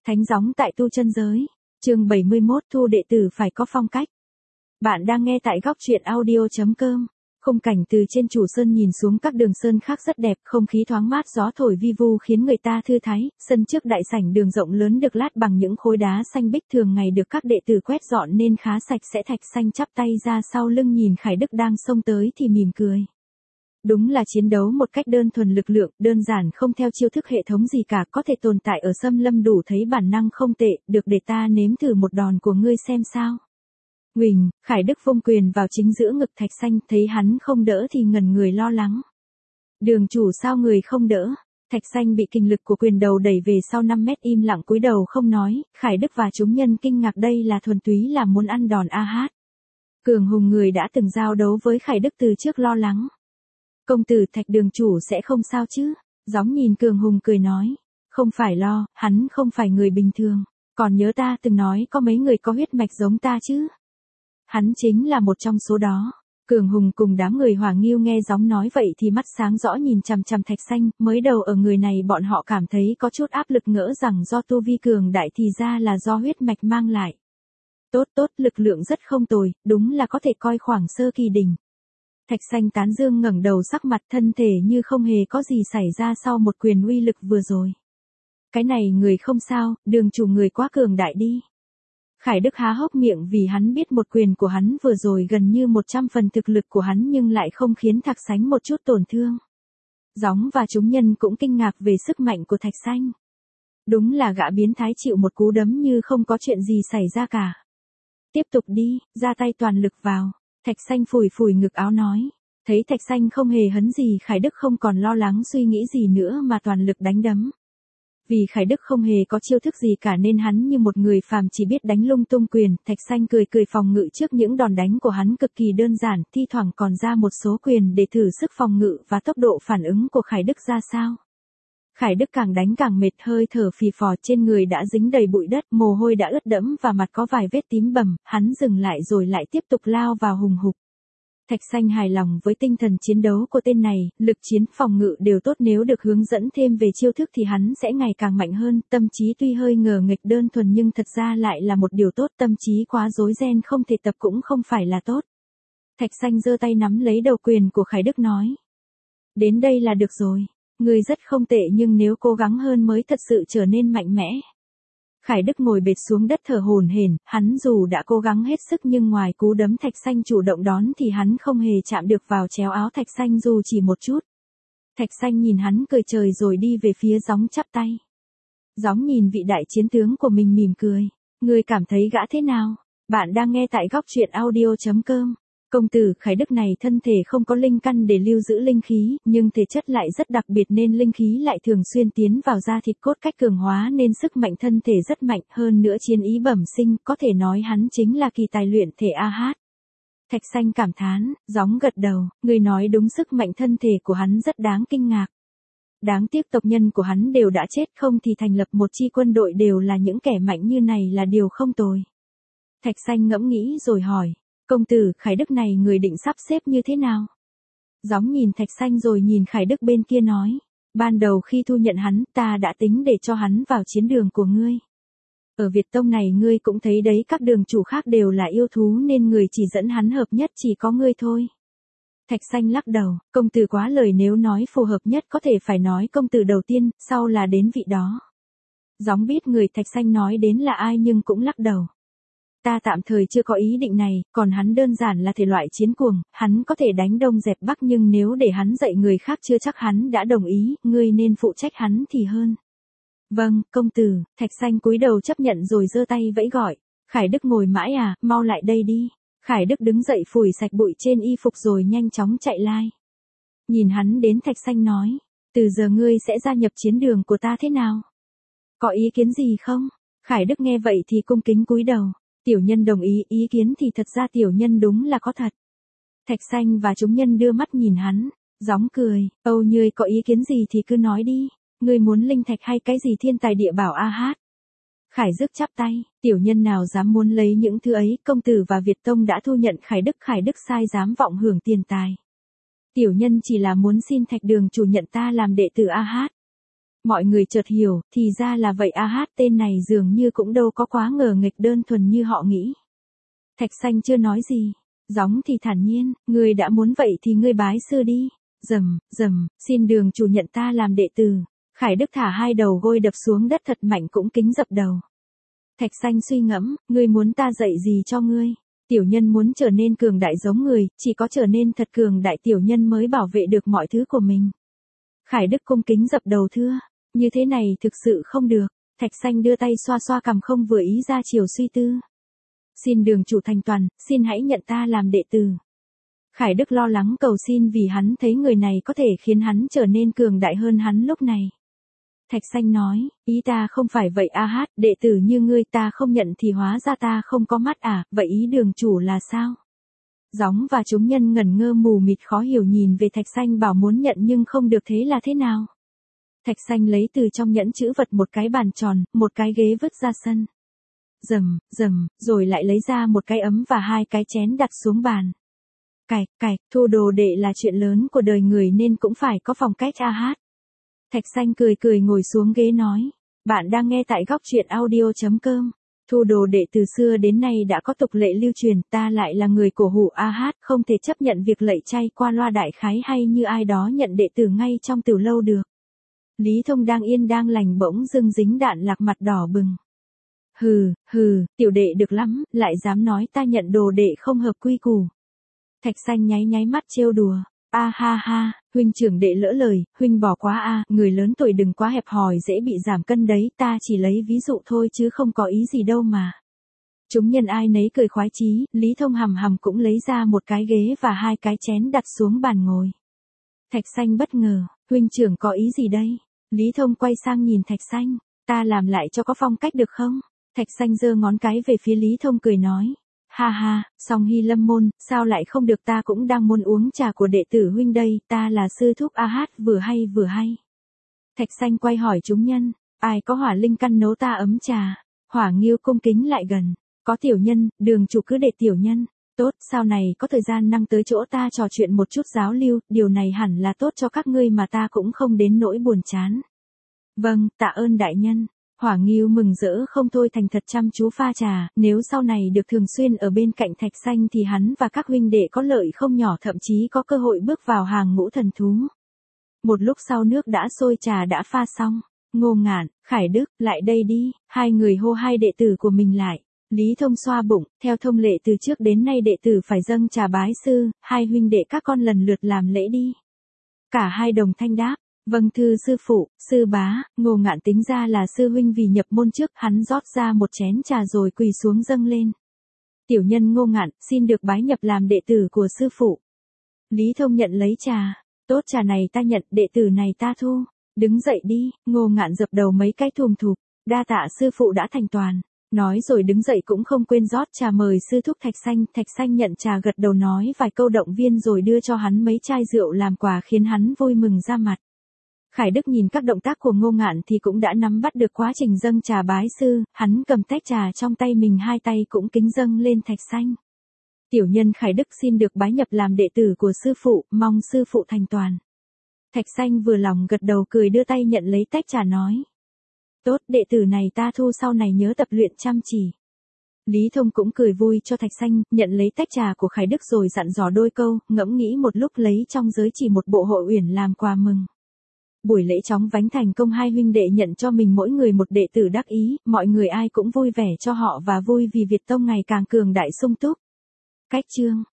Thánh gióng tại tu chân giới. Chương 71 thu đệ tử phải có phong cách. Bạn đang nghe tại góc truyện audio.com. Khung cảnh từ trên chủ sơn nhìn xuống các đường sơn khác rất đẹp, không khí thoáng mát, gió thổi vi vu khiến người ta thư thái. Sân trước đại sảnh đường rộng lớn được lát bằng những khối đá xanh bích, thường ngày được các đệ tử quét dọn nên khá sạch sẽ. Thạch Xanh chắp tay ra sau lưng nhìn Khải Đức đang xông tới thì mỉm cười. Đúng là chiến đấu một cách đơn thuần lực lượng, đơn giản, không theo chiêu thức hệ thống gì cả, có thể tồn tại ở xâm lâm, đủ thấy bản năng không tệ, được để ta nếm thử một đòn của ngươi xem sao. Huỳnh, Khải Đức vung quyền vào chính giữa ngực Thạch Xanh, thấy hắn không đỡ thì ngẩn người lo lắng. Đường chủ sao người không đỡ? Thạch Xanh bị kinh lực của quyền đầu đẩy về sau 5 mét, im lặng cúi đầu không nói. Khải Đức và chúng nhân kinh ngạc, đây là thuần túy là muốn ăn đòn a hát. Cường Hùng, người đã từng giao đấu với Khải Đức từ trước, lo lắng. Công tử Thạch, đường chủ sẽ không sao chứ? Gióng nhìn Cường Hùng cười nói. Không phải lo, hắn không phải người bình thường. Còn nhớ ta từng nói có mấy người có huyết mạch giống ta chứ? Hắn chính là một trong số đó. Cường Hùng cùng đám người Hỏa Nghiêu nghe Gióng nói vậy thì mắt sáng rõ nhìn chằm chằm Thạch Xanh. Mới đầu ở người này bọn họ cảm thấy có chút áp lực, ngỡ rằng do tu vi cường đại thì ra là do huyết mạch mang lại. Tốt, lực lượng rất không tồi, đúng là có thể coi khoảng sơ kỳ đỉnh. Thạch Xanh tán dương, ngẩng đầu, sắc mặt thân thể như không hề có gì xảy ra sau một quyền uy lực vừa rồi. Cái này người không sao, đường chủ người quá cường đại đi. Khải Đức há hốc miệng vì hắn biết một quyền của hắn vừa rồi gần như 100 phần thực lực của hắn nhưng lại không khiến Thạch Xanh một chút tổn thương. Gióng và chúng nhân cũng kinh ngạc về sức mạnh của Thạch Xanh. Đúng là gã biến thái chịu một cú đấm như không có chuyện gì xảy ra cả. Tiếp tục đi, ra tay toàn lực vào. Thạch Xanh phủi phủi ngực áo nói. Thấy Thạch Xanh không hề hấn gì, Khải Đức không còn lo lắng suy nghĩ gì nữa mà toàn lực đánh đấm. Vì Khải Đức không hề có chiêu thức gì cả nên hắn như một người phàm chỉ biết đánh lung tung quyền. Thạch Xanh cười phòng ngự trước những đòn đánh của hắn cực kỳ đơn giản, thi thoảng còn ra một số quyền để thử sức phòng ngự và tốc độ phản ứng của Khải Đức ra sao. Khải Đức càng đánh càng mệt, hơi thở phì phò, trên người đã dính đầy bụi đất, mồ hôi đã ướt đẫm và mặt có vài vết tím bầm. Hắn dừng lại rồi lại tiếp tục lao vào hùng hục. Thạch Xanh hài lòng với tinh thần chiến đấu của tên này, lực chiến phòng ngự đều tốt, nếu được hướng dẫn thêm về chiêu thức thì hắn sẽ ngày càng mạnh hơn. Tâm trí tuy hơi ngờ nghịch đơn thuần nhưng thật ra lại là một điều tốt, tâm trí quá rối ren không thể tập cũng không phải là tốt. Thạch Xanh giơ tay nắm lấy đầu quyền của Khải Đức nói. Đến đây là được rồi. Người rất không tệ nhưng nếu cố gắng hơn mới thật sự trở nên mạnh mẽ. Khải Đức ngồi bệt xuống đất thở hổn hển, hắn dù đã cố gắng hết sức nhưng ngoài cú đấm Thạch Xanh chủ động đón thì hắn không hề chạm được vào chéo áo Thạch Xanh dù chỉ một chút. Thạch Xanh nhìn hắn cười trời rồi đi về phía Gióng chắp tay. Gióng nhìn vị đại chiến tướng của mình mỉm cười. Ngươi cảm thấy gã thế nào? Bạn đang nghe tại góc truyện audio.com. Công tử Khải Đức này thân thể không có linh căn để lưu giữ linh khí, nhưng thể chất lại rất đặc biệt nên linh khí lại thường xuyên tiến vào da thịt, cốt cách cường hóa nên sức mạnh thân thể rất mạnh, hơn nữa chiến ý bẩm sinh, có thể nói hắn chính là kỳ tài luyện thể AH. Thạch Xanh cảm thán, Gióng gật đầu, người nói đúng, sức mạnh thân thể của hắn rất đáng kinh ngạc. Đáng tiếc tộc nhân của hắn đều đã chết, không thì thành lập một chi quân đội đều là những kẻ mạnh như này là điều không tồi. Thạch Xanh ngẫm nghĩ rồi hỏi. Công tử Khải Đức này người định sắp xếp như thế nào? Gióng nhìn Thạch Xanh rồi nhìn Khải Đức bên kia nói. Ban đầu khi thu nhận hắn, ta đã tính để cho hắn vào chiến đường của ngươi. Ở Việt Tông này ngươi cũng thấy đấy, các đường chủ khác đều là yêu thú nên người chỉ dẫn hắn hợp nhất chỉ có ngươi thôi. Thạch Xanh lắc đầu, công tử quá lời, nếu nói phù hợp nhất có thể phải nói công tử đầu tiên, sau là đến vị đó. Gióng biết người Thạch Xanh nói đến là ai nhưng cũng lắc đầu. Ta tạm thời chưa có ý định này, còn hắn đơn giản là thể loại chiến cuồng, hắn có thể đánh đông dẹp bắc nhưng nếu để hắn dạy người khác chưa chắc hắn đã đồng ý, ngươi nên phụ trách hắn thì hơn. Vâng, công tử. Thạch Xanh cúi đầu chấp nhận rồi giơ tay vẫy gọi. Khải Đức ngồi mãi à, mau lại đây đi. Khải Đức đứng dậy phủi sạch bụi trên y phục rồi nhanh chóng chạy lai. Nhìn hắn đến, Thạch Xanh nói, từ giờ ngươi sẽ gia nhập chiến đường của ta thế nào? Có ý kiến gì không? Khải Đức nghe vậy thì cung kính cúi đầu. Tiểu nhân đồng ý, ý kiến thì thật ra tiểu nhân đúng là có thật. Thạch Xanh và chúng nhân đưa mắt nhìn hắn. Gióng cười, Âu ngươi có ý kiến gì thì cứ nói đi. Ngươi muốn linh thạch hay cái gì thiên tài địa bảo AH? Khải Dước chắp tay, tiểu nhân nào dám muốn lấy những thứ ấy, công tử và Việt Tông đã thu nhận Khải Đức sai dám vọng hưởng tiền tài. Tiểu nhân chỉ là muốn xin Thạch đường chủ nhận ta làm đệ tử AH. Mọi người chợt hiểu, thì ra là vậy tên này dường như cũng đâu có quá ngờ nghệch đơn thuần như họ nghĩ. Thạch Xanh chưa nói gì. Gióng thì thản nhiên, ngươi đã muốn vậy thì ngươi bái sư đi. Rầm, xin đường chủ nhận ta làm đệ tử. Khải Đức thả hai đầu gối đập xuống đất thật mạnh cũng kính dập đầu. Thạch Xanh suy ngẫm, ngươi muốn ta dạy gì cho ngươi? Tiểu nhân muốn trở nên cường đại giống người, chỉ có trở nên thật cường đại tiểu nhân mới bảo vệ được mọi thứ của mình. Khải Đức cung kính dập đầu thưa, như thế này thực sự không được. Thạch Xanh đưa tay xoa xoa cằm không vừa ý ra chiều suy tư. Xin đường chủ thành toàn, xin hãy nhận ta làm đệ tử. Khải Đức lo lắng cầu xin vì hắn thấy người này có thể khiến hắn trở nên cường đại hơn hắn lúc này. Thạch Xanh nói, ý ta không phải vậy đệ tử như ngươi ta không nhận thì hóa ra ta không có mắt vậy ý đường chủ là sao? Gióng và chúng nhân ngẩn ngơ mù mịt khó hiểu nhìn về Thạch Xanh bảo muốn nhận nhưng không được thế là thế nào? Thạch Xanh lấy từ trong nhẫn chữ vật một cái bàn tròn, một cái ghế vứt ra sân. Rầm, rồi lại lấy ra một cái ấm và hai cái chén đặt xuống bàn. Cạch, thu đồ đệ là chuyện lớn của đời người nên cũng phải có phong cách Thạch Xanh cười ngồi xuống ghế nói. Bạn đang nghe tại góc truyện audio.com. Thu đồ đệ từ xưa đến nay đã có tục lệ lưu truyền, ta lại là người cổ hủ không thể chấp nhận việc lạy chay qua loa đại khái hay như ai đó nhận đệ tử ngay trong tiểu lâu được. Lý Thông đang yên đang lành bỗng dưng dính đạn lạc mặt đỏ bừng. Hừ, tiểu đệ được lắm, lại dám nói ta nhận đồ đệ không hợp quy củ. Thạch Xanh nháy mắt trêu đùa. Ha, huynh trưởng đệ lỡ lời, huynh bỏ quá người lớn tuổi đừng quá hẹp hòi dễ bị giảm cân đấy, ta chỉ lấy ví dụ thôi chứ không có ý gì đâu mà. Chúng nhân ai nấy cười khoái chí, Lý Thông hầm cũng lấy ra một cái ghế và hai cái chén đặt xuống bàn ngồi. Thạch Xanh bất ngờ, huynh trưởng có ý gì đây? Lý Thông quay sang nhìn Thạch Xanh, ta làm lại cho có phong cách được không? Thạch Xanh giơ ngón cái về phía Lý Thông cười nói. Ha, Song Hy Lâm môn, sao lại không được ta cũng đang muốn uống trà của đệ tử huynh đây, ta là sư thúc vừa hay. Thạch Xanh quay hỏi chúng nhân, ai có hỏa linh căn nấu ta ấm trà, Hỏa Nghiêu cung kính lại gần, có tiểu nhân, đường chủ cứ để tiểu nhân, tốt, sau này có thời gian năng tới chỗ ta trò chuyện một chút giáo lưu, điều này hẳn là tốt cho các ngươi mà ta cũng không đến nỗi buồn chán. Vâng, tạ ơn đại nhân. Hỏa Nghiêu mừng rỡ không thôi thành thật chăm chú pha trà, nếu sau này được thường xuyên ở bên cạnh Thạch Xanh thì hắn và các huynh đệ có lợi không nhỏ thậm chí có cơ hội bước vào hàng ngũ thần thú. Một lúc sau nước đã sôi trà đã pha xong, Ngô Ngạn, Khải Đức, lại đây đi, hai người hô hai đệ tử của mình lại. Lý Thông xoa bụng, theo thông lệ từ trước đến nay đệ tử phải dâng trà bái sư, hai huynh đệ các con lần lượt làm lễ đi. Cả hai đồng thanh đáp. Vâng thưa sư phụ, sư bá, Ngô Ngạn tính ra là sư huynh vì nhập môn trước, hắn rót ra một chén trà rồi quỳ xuống dâng lên. Tiểu nhân Ngô Ngạn, xin được bái nhập làm đệ tử của sư phụ. Lý Thông nhận lấy trà, tốt trà này ta nhận, đệ tử này ta thu. Đứng dậy đi, Ngô Ngạn dập đầu mấy cái thùm thụp, đa tạ sư phụ đã thành toàn. Nói rồi đứng dậy cũng không quên rót trà mời sư thúc Thạch Xanh nhận trà gật đầu nói vài câu động viên rồi đưa cho hắn mấy chai rượu làm quà khiến hắn vui mừng ra mặt. Khải Đức nhìn các động tác của Ngô Ngạn thì cũng đã nắm bắt được quá trình dâng trà bái sư, hắn cầm tách trà trong tay mình hai tay cũng kính dâng lên Thạch Xanh. Tiểu nhân Khải Đức xin được bái nhập làm đệ tử của sư phụ, mong sư phụ thành toàn. Thạch Xanh vừa lòng gật đầu cười đưa tay nhận lấy tách trà nói. Tốt, đệ tử này ta thu sau này nhớ tập luyện chăm chỉ. Lý Thông cũng cười vui cho Thạch Xanh, nhận lấy tách trà của Khải Đức rồi dặn dò đôi câu, ngẫm nghĩ một lúc lấy trong giới chỉ một bộ hội uyển làm quà mừng. Buổi lễ chóng vánh thành công, hai huynh đệ nhận cho mình mỗi người một đệ tử đắc ý, mọi người ai cũng vui vẻ cho họ và vui vì Việt Tông ngày càng cường đại sung túc. Cách chương